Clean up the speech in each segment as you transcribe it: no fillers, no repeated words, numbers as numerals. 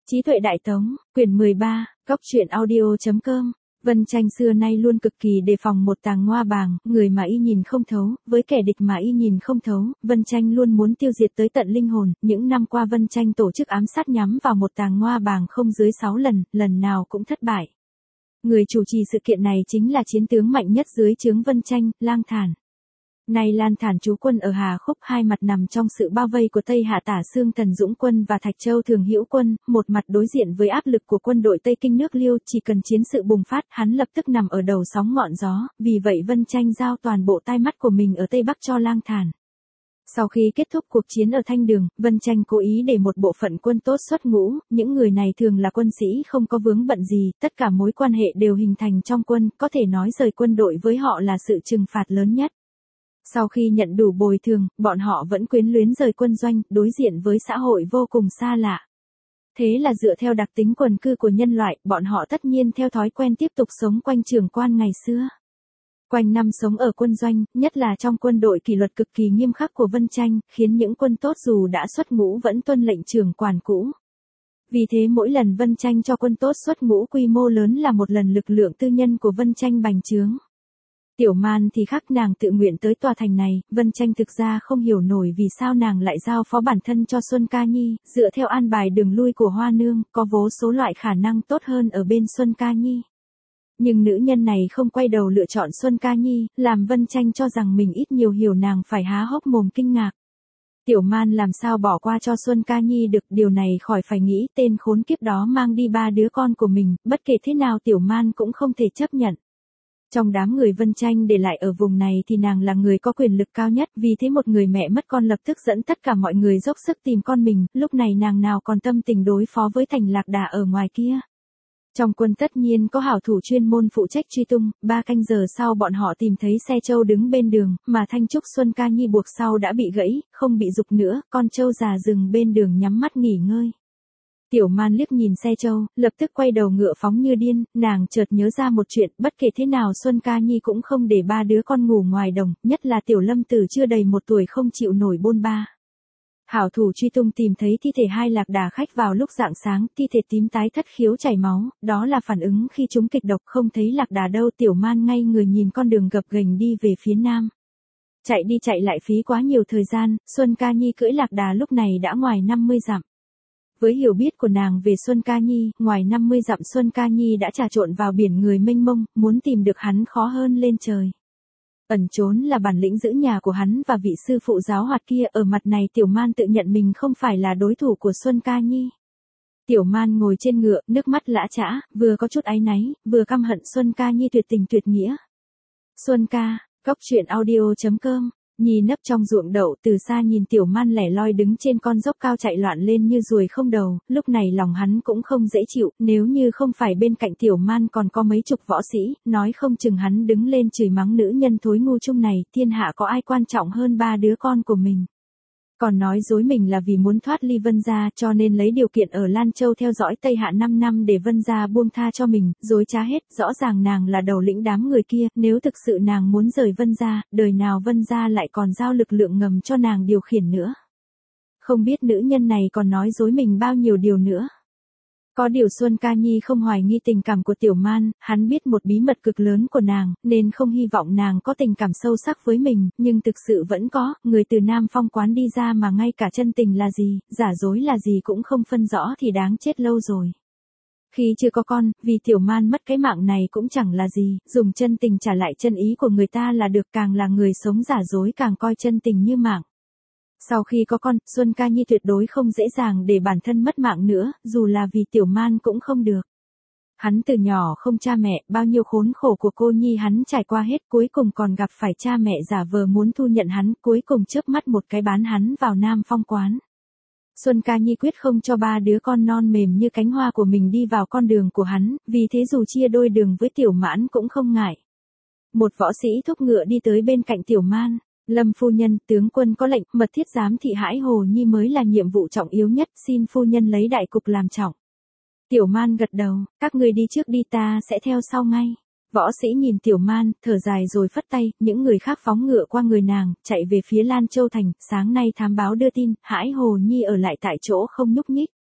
Trí tuệ đại tống, quyển 13, góc truyện audio.com. Vân Tranh xưa nay luôn cực kỳ đề phòng một tàng ngoa bàng, người mà y nhìn không thấu, với kẻ địch mà y nhìn không thấu, Vân Tranh luôn muốn tiêu diệt tới tận linh hồn. Những năm qua Vân Tranh tổ chức ám sát nhắm vào một tàng ngoa bàng không dưới 6 lần, lần nào cũng thất bại. Người chủ trì sự kiện này chính là chiến tướng mạnh nhất dưới trướng Vân Tranh, Lang Thản. Nay Lan Thản trú quân ở Hà Khúc, hai mặt nằm trong sự bao vây của Tây Hạ Tả Xương Thần Dũng quân và Thạch Châu Thường Hữu quân, một mặt đối diện với áp lực của quân đội Tây Kinh nước Liêu, chỉ cần chiến sự bùng phát, hắn lập tức nằm ở đầu sóng ngọn gió, vì vậy Vân Tranh giao toàn bộ tai mắt của mình ở Tây Bắc cho Lang Thản. Sau khi kết thúc cuộc chiến ở Thanh Đường, Vân Tranh cố ý để một bộ phận quân tốt xuất ngũ, những người này thường là quân sĩ không có vướng bận gì, tất cả mối quan hệ đều hình thành trong quân, có thể nói rời quân đội với họ là sự trừng phạt lớn nhất. Sau khi nhận đủ bồi thường, bọn họ vẫn quyến luyến rời quân doanh, đối diện với xã hội vô cùng xa lạ. Thế là dựa theo đặc tính quần cư của nhân loại, bọn họ tất nhiên theo thói quen tiếp tục sống quanh trường quan ngày xưa. Quanh năm sống ở quân doanh, nhất là trong quân đội kỷ luật cực kỳ nghiêm khắc của Vân Tranh, khiến những quân tốt dù đã xuất ngũ vẫn tuân lệnh trưởng quản cũ. Vì thế mỗi lần Vân Tranh cho quân tốt xuất ngũ quy mô lớn là một lần lực lượng tư nhân của Vân Tranh bành trướng. Tiểu Man thì khác, nàng tự nguyện tới tòa thành này, Vân Tranh thực ra không hiểu nổi vì sao nàng lại giao phó bản thân cho Xuân Ca Nhi, dựa theo an bài đường lui của Hoa Nương, có vô số loại khả năng tốt hơn ở bên Xuân Ca Nhi. Nhưng nữ nhân này không quay đầu lựa chọn Xuân Ca Nhi, làm Vân Tranh cho rằng mình ít nhiều hiểu nàng phải há hốc mồm kinh ngạc. Tiểu Man làm sao bỏ qua cho Xuân Ca Nhi được, điều này khỏi phải nghĩ, tên khốn kiếp đó mang đi 3 đứa con của mình, bất kể thế nào Tiểu Man cũng không thể chấp nhận. Trong đám người Vân Tranh để lại ở vùng này thì nàng là người có quyền lực cao nhất, vì thế một người mẹ mất con lập tức dẫn tất cả mọi người dốc sức tìm con mình, lúc này nàng nào còn tâm tình đối phó với Thành Lạc Đà ở ngoài kia. Trong quân tất nhiên có hảo thủ chuyên môn phụ trách truy tung, 3 canh giờ sau bọn họ tìm thấy xe trâu đứng bên đường, mà thanh trúc Xuân Ca Nhi buộc sau đã bị gãy, không bị giục nữa, con trâu già rừng bên đường nhắm mắt nghỉ ngơi. Tiểu Man liếc nhìn xe trâu, lập tức quay đầu ngựa phóng như điên, nàng chợt nhớ ra một chuyện, bất kể thế nào Xuân Ca Nhi cũng không để 3 đứa con ngủ ngoài đồng, nhất là Tiểu Lâm Tử chưa đầy 1 tuổi không chịu nổi bôn ba. Hảo thủ truy tung tìm thấy thi thể 2 lạc đà khách vào lúc rạng sáng, thi thể tím tái thất khiếu chảy máu, đó là phản ứng khi chúng kịch độc, không thấy lạc đà đâu. Tiểu Man ngay người nhìn con đường gập ghềnh đi về phía nam. Chạy đi chạy lại phí quá nhiều thời gian, Xuân Ca Nhi cưỡi lạc đà lúc này đã ngoài 50 dặm. Với hiểu biết của nàng về Xuân Ca Nhi, ngoài 50 dặm Xuân Ca Nhi đã trà trộn vào biển người mênh mông, muốn tìm được hắn khó hơn lên trời. Ẩn trốn là bản lĩnh giữ nhà của hắn và vị sư phụ giáo hoạt kia, ở mặt này Tiểu Man tự nhận mình không phải là đối thủ của Xuân Ca Nhi. Tiểu Man ngồi trên ngựa, nước mắt lã chã, vừa có chút áy náy, vừa căm hận Xuân Ca Nhi tuyệt tình tuyệt nghĩa. Xuân Ca, góc truyện audio.com. Nhi nấp trong ruộng đậu, từ xa nhìn Tiểu Man lẻ loi đứng trên con dốc cao chạy loạn lên như ruồi không đầu, lúc này lòng hắn cũng không dễ chịu, nếu như không phải bên cạnh Tiểu Man còn có mấy chục võ sĩ, nói không chừng hắn đứng lên chửi mắng nữ nhân thối ngu chung này, thiên hạ có ai quan trọng hơn 3 đứa con của mình. Còn nói dối mình là vì muốn thoát ly Vân gia, cho nên lấy điều kiện ở Lan Châu theo dõi Tây Hạ 5 năm để Vân gia buông tha cho mình, dối trá hết, rõ ràng nàng là đầu lĩnh đám người kia, nếu thực sự nàng muốn rời Vân gia, đời nào Vân gia lại còn giao lực lượng ngầm cho nàng điều khiển nữa. Không biết nữ nhân này còn nói dối mình bao nhiêu điều nữa. Có điều Xuân Ca Nhi không hoài nghi tình cảm của Tiểu Man, hắn biết một bí mật cực lớn của nàng, nên không hy vọng nàng có tình cảm sâu sắc với mình, nhưng thực sự vẫn có, người từ Nam Phong quán đi ra mà ngay cả chân tình là gì, giả dối là gì cũng không phân rõ thì đáng chết lâu rồi. Khi chưa có con, vì Tiểu Man mất cái mạng này cũng chẳng là gì, dùng chân tình trả lại chân ý của người ta là được, càng là người sống giả dối càng coi chân tình như mạng. Sau khi có con, Xuân Ca Nhi tuyệt đối không dễ dàng để bản thân mất mạng nữa, dù là vì Tiểu Man cũng không được. Hắn từ nhỏ không cha mẹ, bao nhiêu khốn khổ của cô nhi hắn trải qua hết, cuối cùng còn gặp phải cha mẹ giả vờ muốn thu nhận hắn, cuối cùng chớp mắt một cái bán hắn vào Nam Phong quán. Xuân Ca Nhi quyết không cho 3 đứa con non mềm như cánh hoa của mình đi vào con đường của hắn, vì thế dù chia đôi đường với Tiểu Mãn cũng không ngại. Một võ sĩ thúc ngựa đi tới bên cạnh Tiểu Man. Lâm phu nhân, tướng quân có lệnh, mật thiết giám thị Hải Hồ Nhi mới là nhiệm vụ trọng yếu nhất, xin phu nhân lấy đại cục làm trọng. Tiểu Man gật đầu, các người đi trước đi, ta sẽ theo sau ngay. Võ sĩ nhìn Tiểu Man, thở dài rồi phất tay, những người khác phóng ngựa qua người nàng, chạy về phía Lan Châu thành, sáng nay thám báo đưa tin, Hải Hồ Nhi ở lại tại chỗ không nhúc nhích.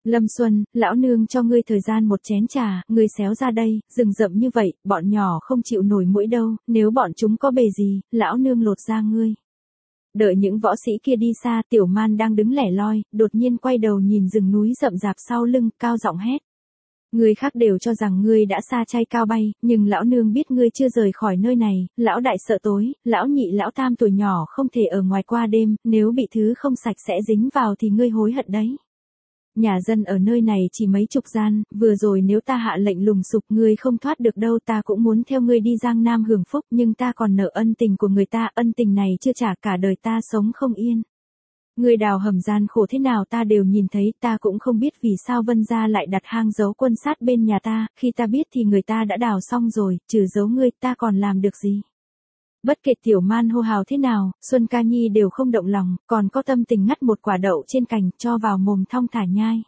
Lâm Xuân, lão nương cho ngươi thời gian một chén trà, ngươi xéo ra đây, rừng rậm như vậy, bọn nhỏ không chịu nổi muỗi đâu, nếu bọn chúng có bề gì, lão nương lột ra ngươi. Đợi những võ sĩ kia đi xa, Tiểu Man đang đứng lẻ loi, đột nhiên quay đầu nhìn rừng núi rậm rạp sau lưng, cao giọng hét. Người khác đều cho rằng ngươi đã xa chay cao bay, nhưng lão nương biết ngươi chưa rời khỏi nơi này, lão đại sợ tối, lão nhị lão tam tuổi nhỏ không thể ở ngoài qua đêm, nếu bị thứ không sạch sẽ dính vào thì ngươi hối hận đấy. Nhà dân ở nơi này chỉ mấy chục gian, vừa rồi nếu ta hạ lệnh lùng sục ngươi không thoát được đâu, ta cũng muốn theo ngươi đi Giang Nam hưởng phúc, nhưng ta còn nợ ân tình của người ta, ân tình này chưa trả, cả đời ta sống không yên. Ngươi đào hầm gian khổ thế nào ta đều nhìn thấy, ta cũng không biết vì sao Vân gia lại đặt hang giấu quân sát bên nhà ta, khi ta biết thì người ta đã đào xong rồi, trừ giấu ngươi ta còn làm được gì. Bất kể Tiểu Man hô hào thế nào, Xuân Ca Nhi đều không động lòng, còn có tâm tình ngắt một quả đậu trên cành, cho vào mồm thong thả nhai.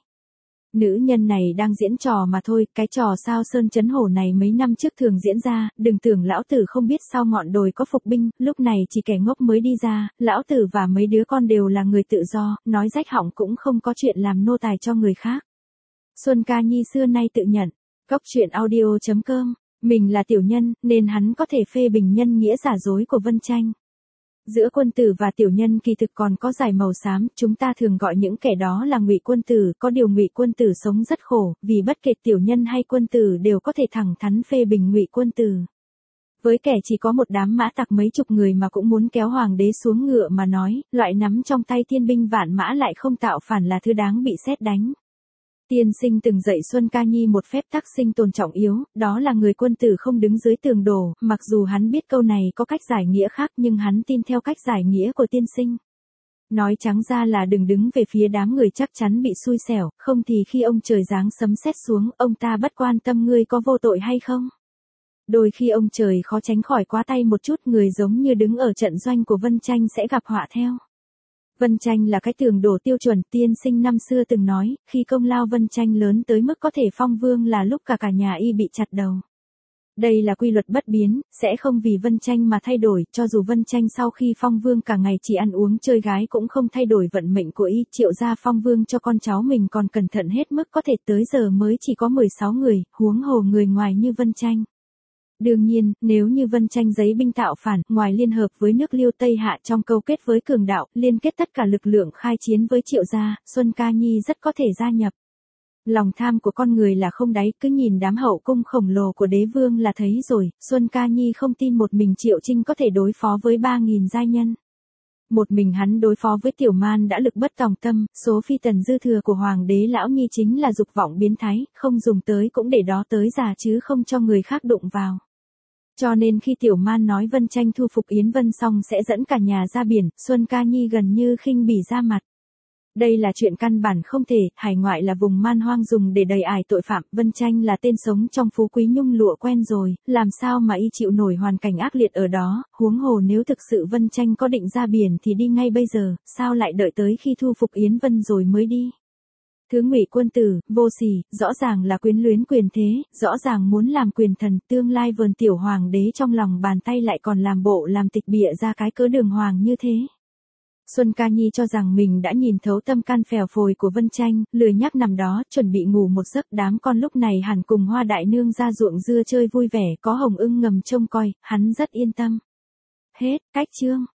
Nữ nhân này đang diễn trò mà thôi, cái trò sao sơn chấn hổ này mấy năm trước thường diễn ra, đừng tưởng lão tử không biết sau ngọn đồi có phục binh, lúc này chỉ kẻ ngốc mới đi ra, lão tử và mấy đứa con đều là người tự do, nói rách họng cũng không có chuyện làm nô tài cho người khác. Xuân Ca Nhi xưa nay tự nhận, Cóc Truyện Audio.com, mình là tiểu nhân, nên hắn có thể phê bình nhân nghĩa giả dối của Vân Tranh. Giữa quân tử và tiểu nhân kỳ thực còn có dải màu xám, chúng ta thường gọi những kẻ đó là ngụy quân tử, có điều ngụy quân tử sống rất khổ, vì bất kể tiểu nhân hay quân tử đều có thể thẳng thắn phê bình ngụy quân tử. Với kẻ chỉ có một đám mã tặc mấy chục người mà cũng muốn kéo hoàng đế xuống ngựa mà nói, loại nắm trong tay thiên binh vạn mã lại không tạo phản là thứ đáng bị sét đánh. Tiên sinh từng dạy Xuân Ca Nhi một phép tắc sinh tồn trọng yếu, đó là người quân tử không đứng dưới tường đổ, mặc dù hắn biết câu này có cách giải nghĩa khác nhưng hắn tin theo cách giải nghĩa của tiên sinh. Nói trắng ra là đừng đứng về phía đám người chắc chắn bị xui xẻo, không thì khi ông trời giáng sấm sét xuống, ông ta bất quan tâm ngươi có vô tội hay không. Đôi khi ông trời khó tránh khỏi quá tay một chút, người giống như đứng ở trận doanh của Vân Tranh sẽ gặp họa theo. Vân Tranh là cái tường đổ tiêu chuẩn, tiên sinh năm xưa từng nói, khi công lao Vân Tranh lớn tới mức có thể phong vương là lúc cả nhà y bị chặt đầu. Đây là quy luật bất biến, sẽ không vì Vân Tranh mà thay đổi, cho dù Vân Tranh sau khi phong vương cả ngày chỉ ăn uống chơi gái cũng không thay đổi vận mệnh của y, Triệu gia phong vương cho con cháu mình còn cẩn thận hết mức có thể, tới giờ mới chỉ có 16 người, huống hồ người ngoài như Vân Tranh. Đương nhiên, nếu như Vân Tranh giấy binh tạo phản, ngoài liên hợp với nước Liêu Tây Hạ trong câu kết với cường đạo, liên kết tất cả lực lượng khai chiến với Triệu gia, Xuân Ca Nhi rất có thể gia nhập. Lòng tham của con người là không đáy, cứ nhìn đám hậu cung khổng lồ của đế vương là thấy rồi, Xuân Ca Nhi không tin một mình Triệu Trinh có thể đối phó với 3.000 giai nhân. Một mình hắn đối phó với Tiểu Man đã lực bất tòng tâm, số phi tần dư thừa của Hoàng đế Lão Nhi chính là dục vọng biến thái, không dùng tới cũng để đó tới già chứ không cho người khác đụng vào. Cho nên khi Tiểu Man nói Vân Tranh thu phục Yến Vân xong sẽ dẫn cả nhà ra biển, Xuân Ca Nhi gần như khinh bỉ ra mặt. Đây là chuyện căn bản không thể, hải ngoại là vùng man hoang dùng để đầy ải tội phạm, Vân Tranh là tên sống trong phú quý nhung lụa quen rồi, làm sao mà y chịu nổi hoàn cảnh ác liệt ở đó, huống hồ nếu thực sự Vân Tranh có định ra biển thì đi ngay bây giờ, sao lại đợi tới khi thu phục Yến Vân rồi mới đi. Thứ ngụy quân tử, vô sỉ, rõ ràng là quyến luyến quyền thế, rõ ràng muốn làm quyền thần, tương lai vườn tiểu hoàng đế trong lòng bàn tay lại còn làm bộ làm tịch bịa ra cái cớ đường hoàng như thế. Xuân Ca Nhi cho rằng mình đã nhìn thấu tâm can phèo phồi của Vân Tranh, lười nhác nằm đó, chuẩn bị ngủ một giấc, đám con lúc này hẳn cùng Hoa đại nương ra ruộng dưa chơi vui vẻ, có Hồng Ưng ngầm trông coi, hắn rất yên tâm. Hết, cách chương.